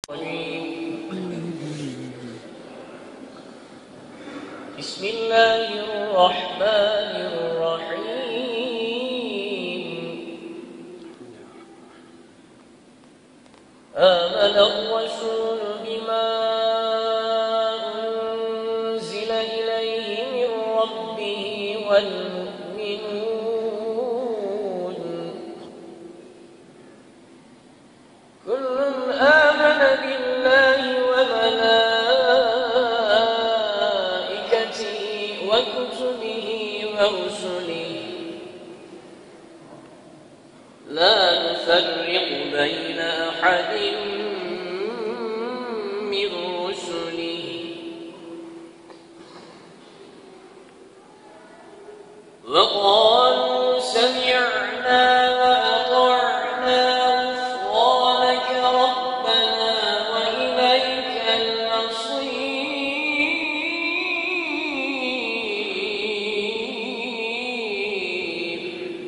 بسم الله الرحمن الرحيم. آمن الرسول بما أنزل إليه من ربه والمؤمنون كل آمن بالله وملائكته وكتبه ورسله لا نفرق بين أحد من رسله وقالوا سمعنا وأطعنا غفرانك ربنا وإليك المصير.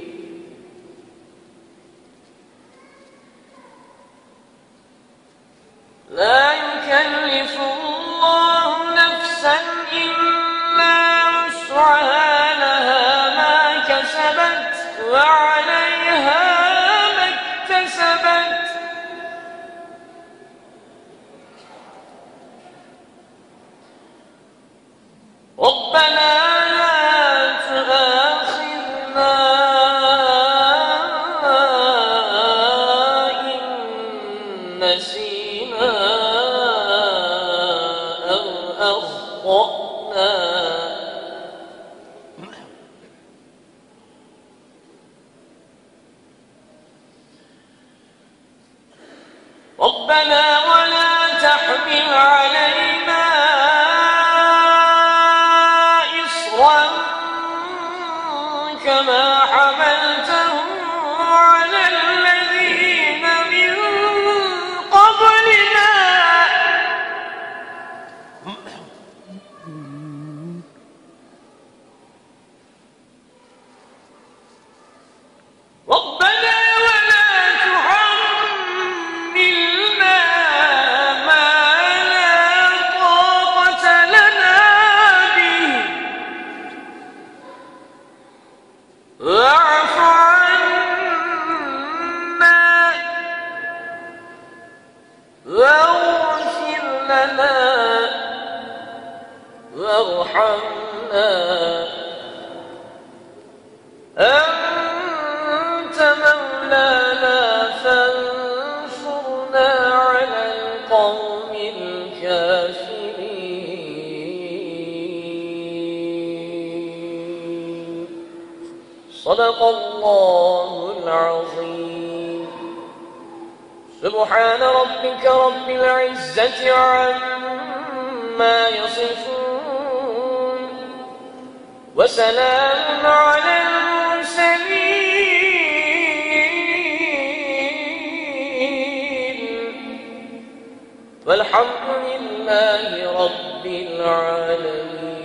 لا يكلف الله نفسا إلا وسعها لها ما كسبت وعليها ما اكتسبت ربنا لا تؤاخذنا إن نسينا أو أخطأنا ربنا ولا تحمل علينا إصرا كما حملته على الذين من قبلنا ربنا ولا تحملنا ما لا طاقة لنا به واعف عنا واغفر لنا وارحمنا أنت مولانا فانصرنا على القوم الكافرين. صدق الله العظيم. سبحان ربك رب العزة عما يصفون وسلام على المرسلين والحمد لله رب العالمين.